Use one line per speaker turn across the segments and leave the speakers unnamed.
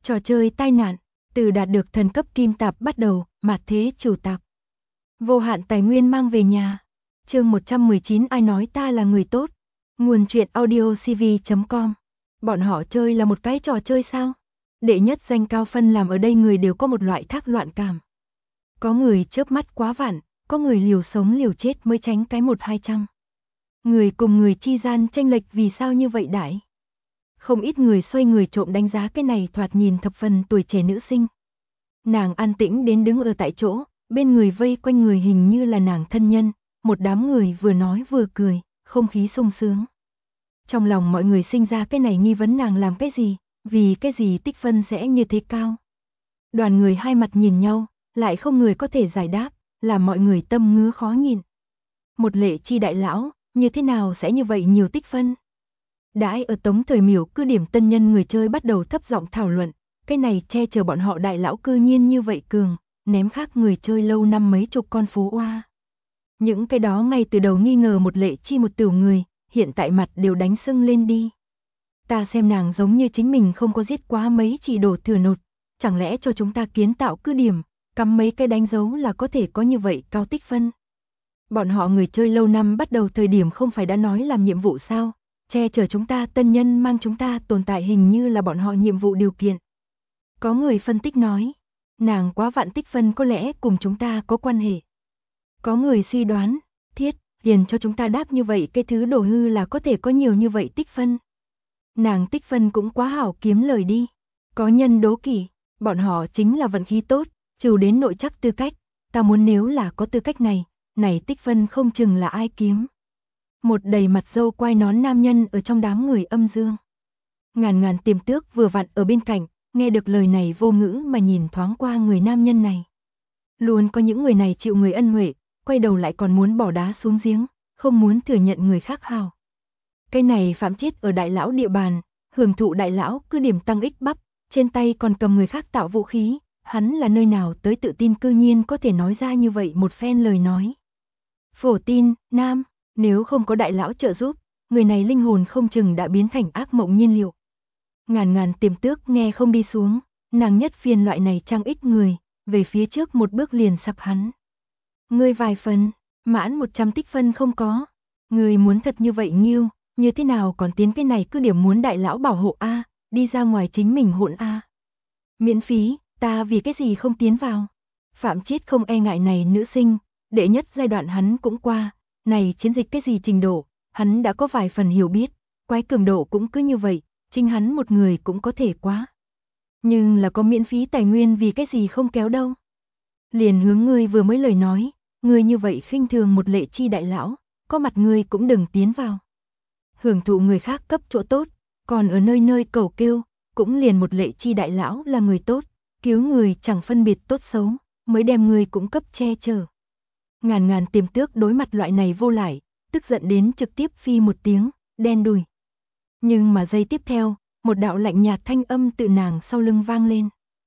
Trò chơi tai nạn, từ đạt được thần cấp kim tạp bắt đầu, mạt thế chủ tạp. Vô hạn tài nguyên mang về nhà. Chương 119 ai nói ta là người tốt. Nguồn truyện audio cv.com. Bọn họ chơi là một cái trò chơi sao? Đệ nhất danh cao phân làm ở đây người đều có một loại thác loạn cảm. Có người chớp mắt quá vạn, có người liều sống liều chết mới tránh cái 1-200. Người cùng người chi gian chênh lệch vì sao như vậy đại? Không ít người xoay người trộm đánh giá cái này thoạt nhìn thập phần tuổi trẻ nữ sinh. Nàng an tĩnh đến đứng ở tại chỗ, bên người vây quanh người hình như là nàng thân nhân, một đám người vừa nói vừa cười, không khí sung sướng. Trong lòng mọi người sinh ra cái này nghi vấn nàng làm cái gì, vì cái gì tích phân sẽ như thế cao. Đoàn người hai mặt nhìn nhau, lại không người có thể giải đáp, làm mọi người tâm ngứa khó nhìn. Một Lệ Chi đại lão, như thế nào sẽ như vậy nhiều tích phân? Đãi ở Tống Thời Miểu cứ điểm tân nhân người chơi bắt đầu thấp giọng thảo luận, cái này che chở bọn họ đại lão cư nhiên như vậy cường, ném khác người chơi lâu năm mấy chục con phố oa. Những cái đó ngay từ đầu nghi ngờ một Lệ Chi một tiểu người, hiện tại mặt đều đánh sưng lên đi. Ta xem nàng giống như chính mình không có giết quá mấy chỉ đổ thừa nột, chẳng lẽ cho chúng ta kiến tạo cứ điểm, cắm mấy cái đánh dấu là có thể có như vậy cao tích phân. Bọn họ người chơi lâu năm bắt đầu thời điểm không phải đã nói làm nhiệm vụ sao? Che chở chúng ta tân nhân mang chúng ta tồn tại hình như là bọn họ nhiệm vụ điều kiện. Có người phân tích nói, nàng quá vạn tích phân có lẽ cùng chúng ta có quan hệ. Có người suy đoán, thiết, liền cho chúng ta đáp như vậy cái thứ đồ hư là có thể có nhiều như vậy tích phân. Nàng tích phân cũng quá hảo kiếm lời đi. Có nhân đố kỵ, bọn họ chính là vận khí tốt, trừ đến nội chắc tư cách, ta muốn nếu là có tư cách này, này tích phân không chừng là ai kiếm. Một đầy mặt râu quai nón nam nhân ở trong đám người âm dương. Ngàn tiềm tước vừa vặn ở bên cạnh, nghe được lời này vô ngữ mà nhìn thoáng qua người nam nhân này. Luôn có những người này chịu người ân huệ, quay đầu lại còn muốn bỏ đá xuống giếng, không muốn thừa nhận người khác hào. Cái này phạm chết ở đại lão địa bàn, hưởng thụ đại lão cứ điểm tăng ích bắp, trên tay còn cầm người khác tạo vũ khí, hắn là nơi nào tới tự tin cư nhiên có thể nói ra như vậy một phen lời nói. Phổ tin, nam. Nếu không có đại lão trợ giúp, người này linh hồn không chừng đã biến thành ác mộng nhiên liệu. Ngàn tiềm tước nghe không đi xuống, nàng nhất phiền loại này trang ích người, về phía trước một bước liền sặc hắn. Ngươi vài phần, mãn 100 tích phân không có. Ngươi muốn thật như vậy nghiêu, như thế nào còn tiến cái này cứ điểm muốn đại lão bảo hộ A, đi ra ngoài chính mình hỗn A. Miễn phí, ta vì cái gì không tiến vào. Phạm Chiết không e ngại này nữ sinh, đệ nhất giai đoạn hắn cũng qua. Này chiến dịch cái gì trình độ, hắn đã có vài phần hiểu biết, quái cường độ cũng cứ như vậy, chính hắn một người cũng có thể quá. Nhưng là có miễn phí tài nguyên vì cái gì không kéo đâu. Liền hướng ngươi vừa mới lời nói, ngươi như vậy khinh thường một Lệ Chi đại lão, có mặt ngươi cũng đừng tiến vào. Hưởng thụ người khác cấp chỗ tốt, còn ở nơi nơi cầu kêu, cũng liền một Lệ Chi đại lão là người tốt, cứu người chẳng phân biệt tốt xấu, mới đem ngươi cũng cấp che chở. Ngàn tiềm tước đối mặt loại này vô lại, tức giận đến trực tiếp phi một tiếng, đen đùi. Nhưng mà giây tiếp theo, một đạo lạnh nhạt thanh âm tự nàng sau lưng vang lên.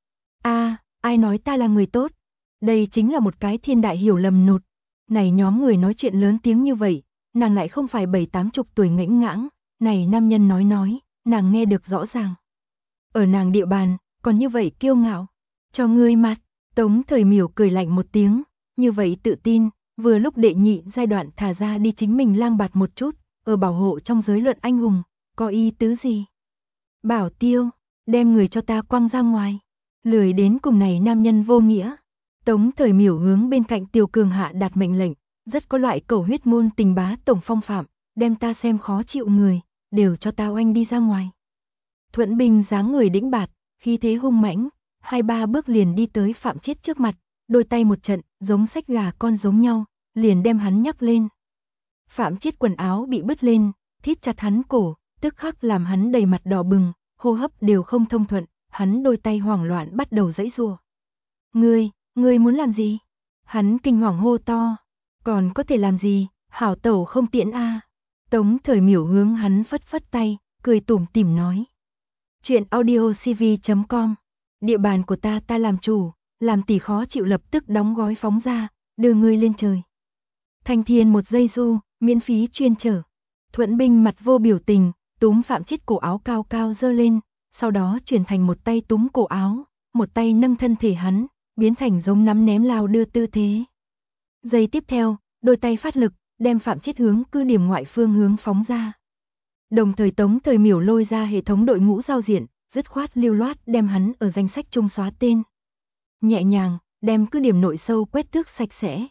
Ai nói ta là người tốt? Đây chính là một cái thiên đại hiểu lầm nột. Này nhóm người nói chuyện lớn tiếng như vậy, nàng lại không phải 7-80 tuổi ngãnh ngãng, này nam nhân nói, nàng nghe được rõ ràng. Ở nàng địa bàn, còn như vậy kiêu ngạo, cho ngươi mặt, Tống Thời Miểu cười lạnh một tiếng. Như vậy tự tin, vừa lúc đệ nhị giai đoạn thả ra đi chính mình lang bạt một chút, ở bảo hộ trong giới luận anh hùng, có ý tứ gì? Bảo Tiêu, đem người cho ta quăng ra ngoài, lười đến cùng này nam nhân vô nghĩa. Tống Thời Miểu hướng bên cạnh Tiêu Cường Hạ đạt mệnh lệnh, rất có loại cầu huyết môn tình bá tổng phong phạm, đem ta xem khó chịu người, đều cho ta oanh đi ra ngoài. Thuận Bình dáng người đĩnh bạt, khí thế hung mãnh, 2-3 bước liền đi tới Phạm Chiết trước mặt. Đôi tay một trận, giống xách gà con giống nhau, liền đem hắn nhắc lên. Phạm Chiết quần áo bị bứt lên, thít chặt hắn cổ, tức khắc làm hắn đầy mặt đỏ bừng, hô hấp đều không thông thuận, hắn đôi tay hoảng loạn bắt đầu giãy giụa. Ngươi muốn làm gì? Hắn kinh hoàng hô to, còn có thể làm gì, hảo tẩu không tiện a. Tống Thời Miểu hướng hắn phất phất tay, cười tủm tỉm nói. Chuyện audio cv.com, địa bàn của ta làm chủ. Làm tỷ khó chịu lập tức đóng gói phóng ra, đưa ngươi lên trời. Thanh Thiên một giây du, miễn phí chuyên chở. Thuận Bình mặt vô biểu tình, túm Phạm Chiết cổ áo cao cao giơ lên, sau đó chuyển thành một tay túm cổ áo, một tay nâng thân thể hắn, biến thành giống nắm ném lao đưa tư thế. Giây tiếp theo, đôi tay phát lực, đem Phạm Chiết hướng cứ điểm ngoại phương hướng phóng ra. Đồng thời Tống Thời Miểu lôi ra hệ thống đội ngũ giao diện, dứt khoát lưu loát đem hắn ở danh sách chung xóa tên. Nhẹ nhàng, đem cứ điểm nội sâu quét tước sạch sẽ.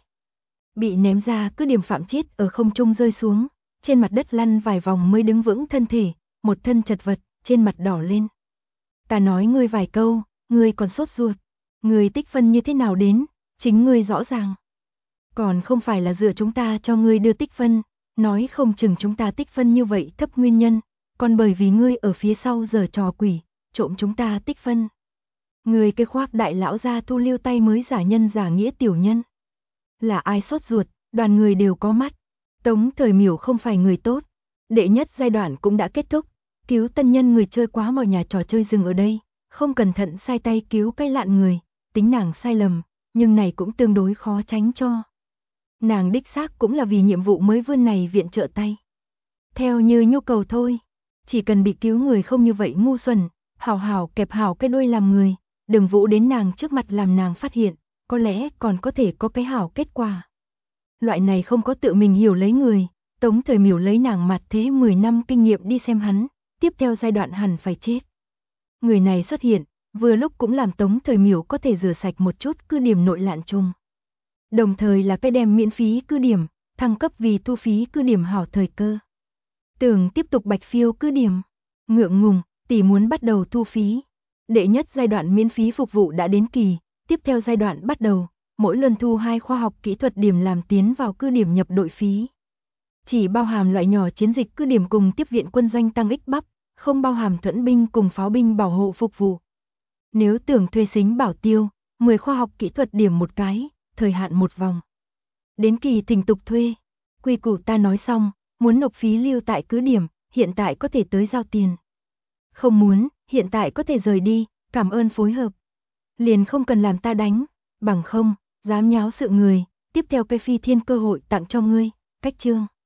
Bị ném ra cứ điểm Phạm Chiết ở không trung rơi xuống, trên mặt đất lăn vài vòng mới đứng vững thân thể, một thân chật vật, trên mặt đỏ lên. Ta nói ngươi vài câu, ngươi còn sốt ruột. Ngươi tích phân như thế nào đến, chính ngươi rõ ràng. Còn không phải là dựa chúng ta cho ngươi đưa tích phân, nói không chừng chúng ta tích phân như vậy thấp nguyên nhân, còn bởi vì ngươi ở phía sau giở trò quỷ, trộm chúng ta tích phân. Ngươi cái khoác đại lão ra thu lưu tay mới giả nhân giả nghĩa tiểu nhân. Là ai sốt ruột, đoàn người đều có mắt. Tống Thời Miểu không phải người tốt. Đệ nhất giai đoạn cũng đã kết thúc, cứu tân nhân người chơi quá mọi nhà trò chơi dừng ở đây, không cẩn thận sai tay cứu cái lạn người, tính nàng sai lầm, nhưng này cũng tương đối khó tránh cho. Nàng đích xác cũng là vì nhiệm vụ mới vươn này viện trợ tay. Theo như nhu cầu thôi, chỉ cần bị cứu người không như vậy ngu xuẩn, hảo hảo kẹp hảo cái đuôi làm người, đừng vũ đến nàng trước mặt làm nàng phát hiện, có lẽ còn có thể có cái hảo kết quả. Loại này không có tự mình hiểu lấy người, Tống Thời Miểu lấy nàng mặt thế 10 năm kinh nghiệm đi xem hắn, tiếp theo giai đoạn hẳn phải chết. Người này xuất hiện, vừa lúc cũng làm Tống Thời Miểu có thể rửa sạch một chút cứ điểm nội lạn chung. Đồng thời là cái đem miễn phí cứ điểm, thăng cấp vì thu phí cứ điểm hảo thời cơ. Tưởng tiếp tục bạch phiêu cứ điểm, ngượng ngùng, tỷ muốn bắt đầu thu phí. Đệ nhất giai đoạn miễn phí phục vụ đã đến kỳ, tiếp theo giai đoạn bắt đầu, mỗi lần thu 2 khoa học kỹ thuật điểm làm tiến vào cứ điểm nhập đội phí. Chỉ bao hàm loại nhỏ chiến dịch cứ điểm cùng tiếp viện quân doanh tăng ích bắp, không bao hàm thuẫn binh cùng pháo binh bảo hộ phục vụ. Nếu tưởng thuê xính bảo tiêu, 10 khoa học kỹ thuật điểm một cái, thời hạn một vòng. Đến kỳ thỉnh tục thuê. Quy củ ta nói xong, muốn nộp phí lưu tại cứ điểm, hiện tại có thể tới giao tiền. Không muốn, hiện tại có thể rời đi, cảm ơn phối hợp. Liền không cần làm ta đánh, bằng không, dám nháo sự người, tiếp theo cái phi thiên cơ hội tặng cho ngươi, cách chương.